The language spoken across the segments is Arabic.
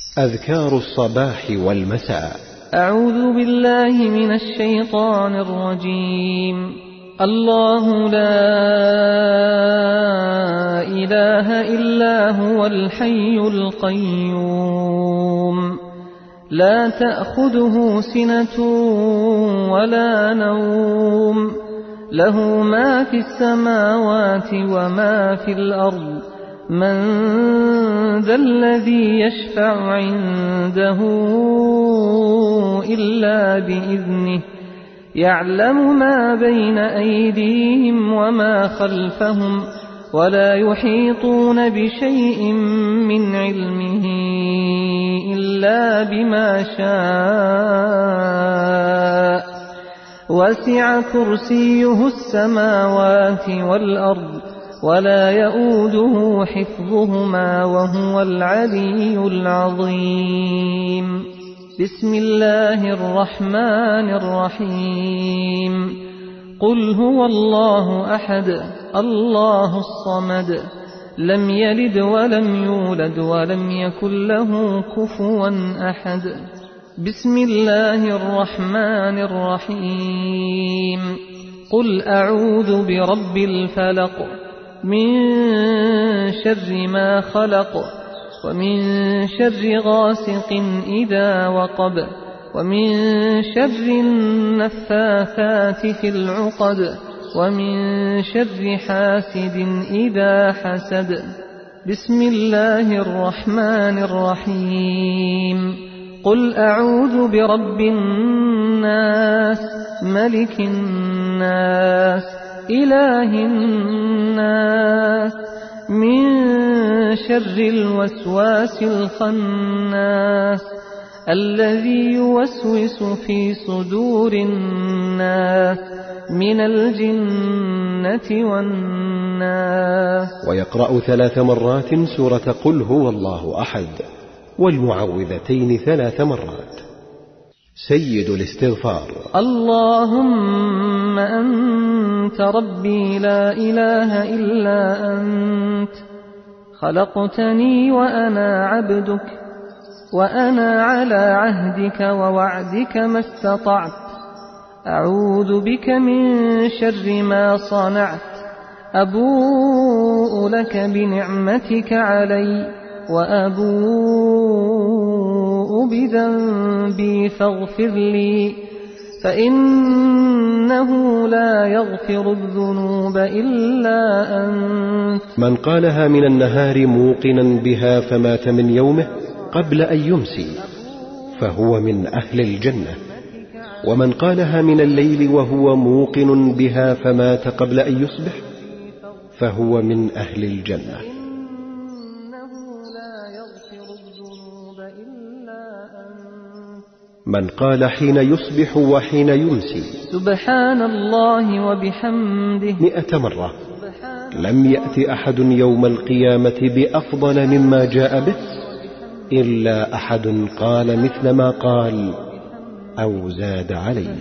أذكار الصباح والمساء. أعوذ بالله من الشيطان الرجيم. الله لا إله إلا هو الحي القيوم لا تأخذه سنة ولا نوم له ما في السماوات وما في الأرض من ذا الذي يشفع عنده إلا بإذنه يعلم ما بين أيديهم وما خلفهم ولا يحيطون بشيء من علمه إلا بما شاء وسع كرسيه السماوات والأرض ولا يؤوده حفظهما وهو العلي العظيم. بسم الله الرحمن الرحيم. قل هو الله أحد الله الصمد لم يلد ولم يولد ولم يكن له كفوا أحد. بسم الله الرحمن الرحيم. قل أعوذ برب الفلق من شر ما خلق ومن شر غاسق إذا وقب ومن شر النفاثات في العقد ومن شر حاسد إذا حسد. بسم الله الرحمن الرحيم. قل أعوذ برب الناس ملك الناس إله الناس من شر الوسواس الخناس الذي يوسوس في صدور الناس من الجنة والناس. ويقرأ 3 مرات سورة قل هو الله أحد والمعوذتين 3 مرات. سيد الاستغفار. اللهم أنت ربي لا إله إلا أنت خلقتني وأنا عبدك وأنا على عهدك ووعدك ما استطعت أعوذ بك من شر ما صنعت أبوء لك بنعمتك علي وأبوء بذنبي فاغفر لي فإنه لا يغفر الذنوب إلا أنت. من قالها من النهار موقنا بها فمات من يومه قبل أن يمسي فهو من أهل الجنة، ومن قالها من الليل وهو موقن بها فمات قبل أن يصبح فهو من أهل الجنة. من قال حين يصبح وحين يمسي سبحان الله وبحمده 100 مرة لم يأت أحد يوم القيامة بأفضل مما جاء به إلا أحد قال مثل ما قال أو زاد عليه.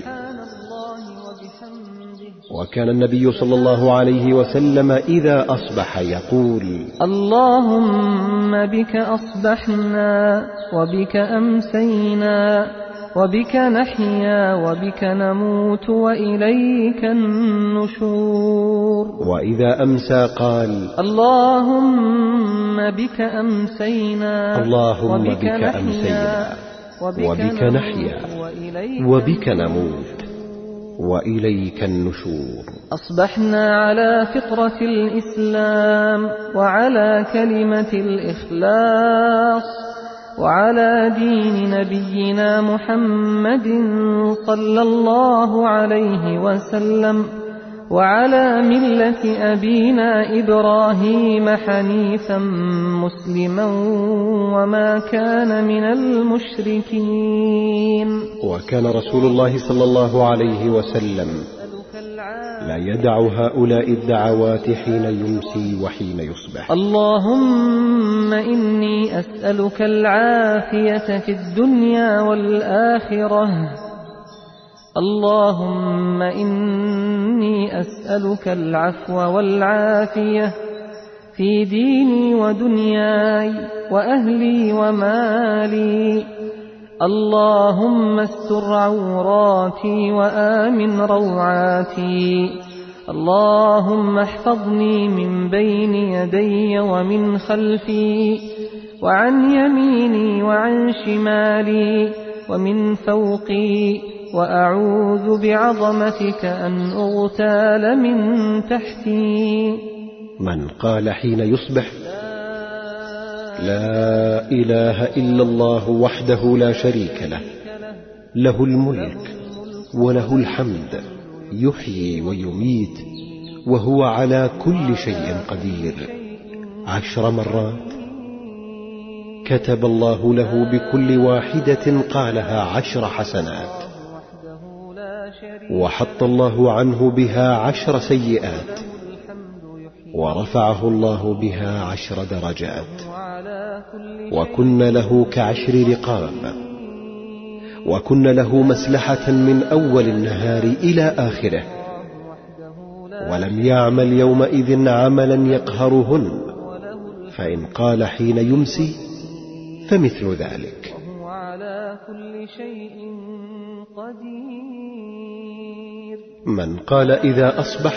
وكان النبي صلى الله عليه وسلم إذا أصبح يقول اللهم بك أصبحنا وبك أمسينا وبك نحيا وبك نموت وإليك النشور. وإذا أمسى قال اللهم بك أمسينا اللهم بك أمسينا وبك نحيا وبك نموت وإليك النشور. أصبحنا على فطرة الإسلام وعلى كلمة الإخلاص وعلى دين نبينا محمد صلى الله عليه وسلم وعلى ملة أبينا إبراهيم حنيفا مسلما وما كان من المشركين. وكان رسول الله صلى الله عليه وسلم لا يدع هؤلاء الدعوات حين يمسي وحين يصبح. اللهم إني أسألك العافية في الدنيا والآخرة. اللهم إني أسألك العفو والعافية في ديني ودنياي وأهلي ومالي. اللهم استر عوراتي وآمن روعاتي. اللهم احفظني من بين يدي ومن خلفي وعن يميني وعن شمالي ومن فوقي، وأعوذ بعظمتك أن أغتال من تحتي. من قال حين يصبح: لا إله إلا الله وحده لا شريك له، له الملك وله الحمد، يحيي ويميت وهو على كل شيء قدير، 10 مرات، كتب الله له بكل واحدة قالها 10 حسنات، وحط الله عنه بها 10 سيئات، ورفعه الله بها 10 درجات، وكن له ك10 رقاب، وكن له مسلحة من أول النهار إلى آخره، ولم يعمل يومئذ عملا يقهرهن، فإن قال حين يمسي فمثل ذلك. وهو على كل شيء قدير. من قال إذا أصبح: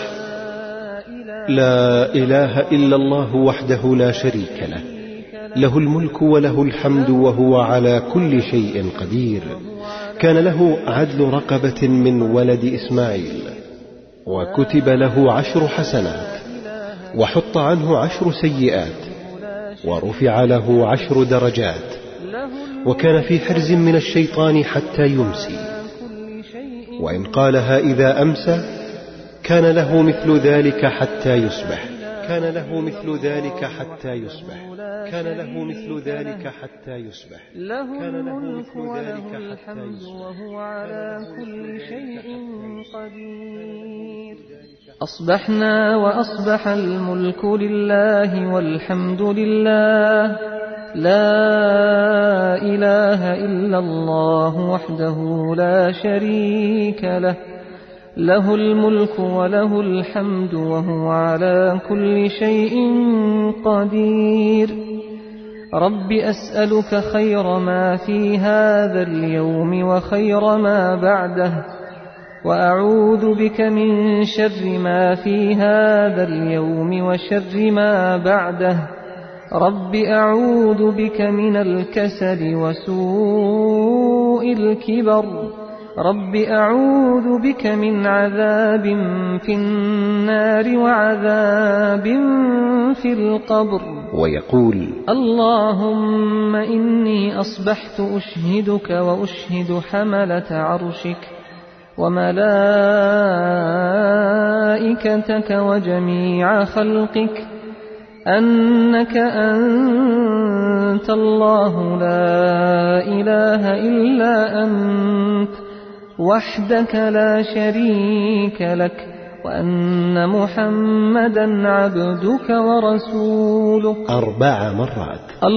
لا إله إلا الله وحده لا شريك له، له الملك وله الحمد وهو على كل شيء قدير، كان له عدل رقبة من ولد إسماعيل، وكتب له 10 حسنات، وحط عنه 10 سيئات، ورفع له 10 درجات، وكان في حرز من الشيطان حتى يمسي. وإن قالها إذا أمسى كان له مثل ذلك حتى يصبح، كان له مثل ذلك حتى يصبح، كان له مثل ذلك حتى يصبح، له الملك وله الحمد وهو على كل شيء قدير. أصبحنا وأصبح الملك لله والحمد لله، لا إله إلا الله وحده لا شريك له، له الملك وله الحمد وهو على كل شيء قدير. رب أسألك خير ما في هذا اليوم وخير ما بعده، وأعوذ بك من شر ما في هذا اليوم وشر ما بعده. رب أعوذ بك من الكسل وسوء الكبر. رب أعوذ بك من عذاب في النار وعذاب في القبر. ويقول: اللهم إني أصبحت أشهدك وأشهد حملة عرشك وملائكتك وجميع خلقك أنك أنت الله لا إله إلا أنت وحدك لا شريك لك، وأن محمدا عبدك ورسولك 4 مرات.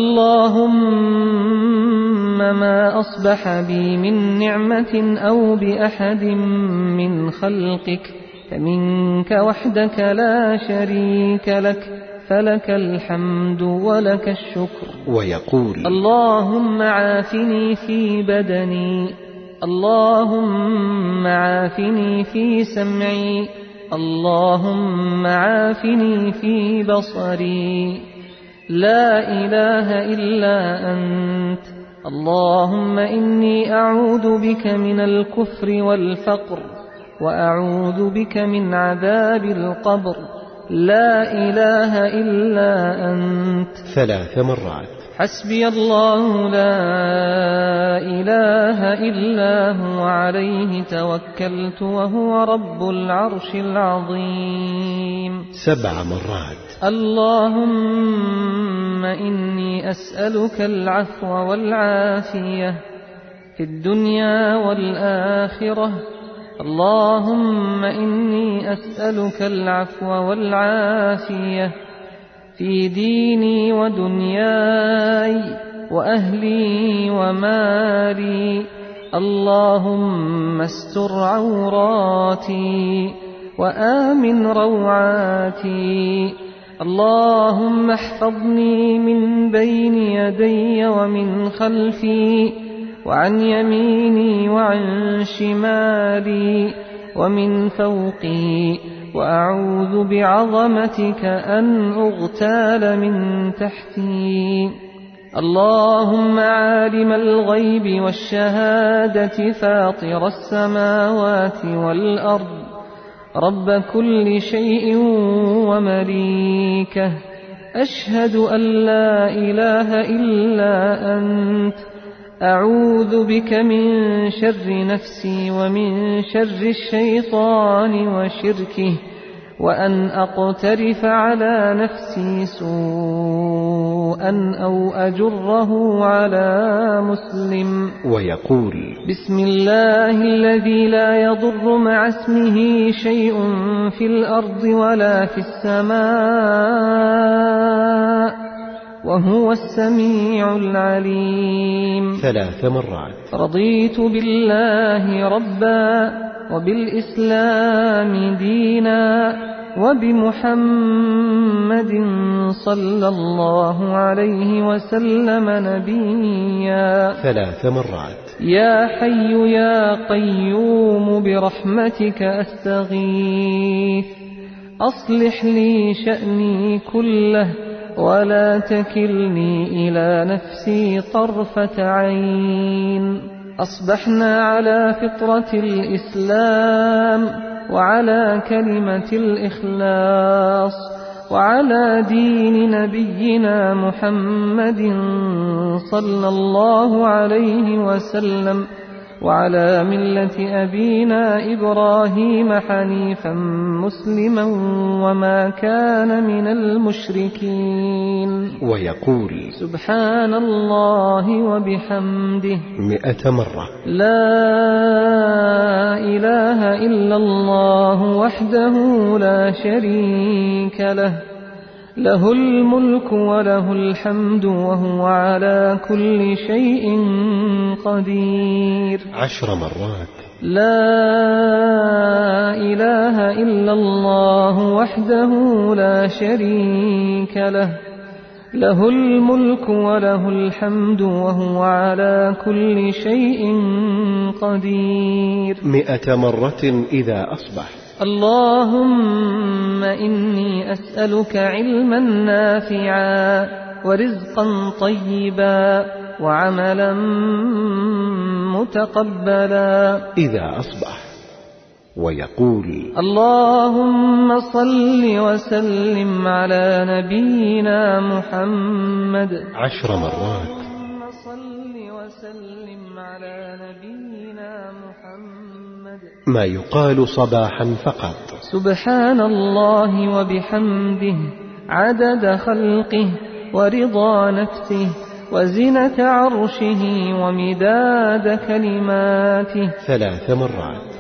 اللهم ما أصبح بي من نعمة أو بأحد من خلقك فمنك وحدك لا شريك لك، فلك الحمد ولك الشكر. ويقول: اللهم عافني في بدني، اللهم عافني في سمعي، اللهم عافني في بصري، لا إله إلا أنت. اللهم إني أعوذ بك من الكفر والفقر، وأعوذ بك من عذاب القبر، لا إله إلا أنت 3 مرات. حسبي الله لا إله إلا هو عليه توكلت وهو رب العرش العظيم 7 مرات. اللهم إني أسألك العفو والعافية في الدنيا والآخرة. اللهم إني أسألك العفو والعافية في ديني ودنياي وأهلي ومالي. اللهم استر عوراتي وآمن روعاتي. اللهم احفظني من بين يدي ومن خلفي وعن يميني وعن شمالي ومن فوقي، وأعوذ بعظمتك أن أغتال من تحتي. اللهم عالم الغيب والشهادة فاطر السماوات والأرض، رب كل شيء ومليكه، أشهد أن لا إله إلا أنت، أعوذ بك من شر نفسي ومن شر الشيطان وشركه، وأن أقترف على نفسي سوءا أو أجره على مسلم. ويقول: بسم الله الذي لا يضر مع اسمه شيء في الأرض ولا في السماء، وهو السميع العليم. 3 مرات. رضيت بالله ربا وبالإسلام دينا وبمحمد صلى الله عليه وسلم نبيا. 3 مرات. يا حي يا قيوم برحمتك أستغيث، أصلح لي شأني كله ولا تكلني إلى نفسي طرفة عين. أصبحنا على فطرة الإسلام وعلى كلمة الإخلاص وعلى دين نبينا محمد صلى الله عليه وسلم وعلى ملة أبينا إبراهيم حنيفا مسلما وما كان من المشركين. ويقول: سبحان الله وبحمده 100 مرة. لا إله إلا الله وحده لا شريك له، له الملك وله الحمد وهو على كل شيء قدير. 10 مرات. لا إله إلا الله وحده لا شريك له، له الملك وله الحمد وهو على كل شيء قدير. 100 مرة إذا أصبح. اللهم إني أسألك علما نافعا ورزقا طيبا وعملا متقبلا إذا أصبح. ويقول: اللهم صل وسلم على نبينا محمد 10 مرات. اللهم صل وسلم على نبينا محمد. ما يقال صباحا فقط. سبحان الله وبحمده عدد خلقه ورضا نفسه وزنة عرشه ومداد كلماته. 3 مرات.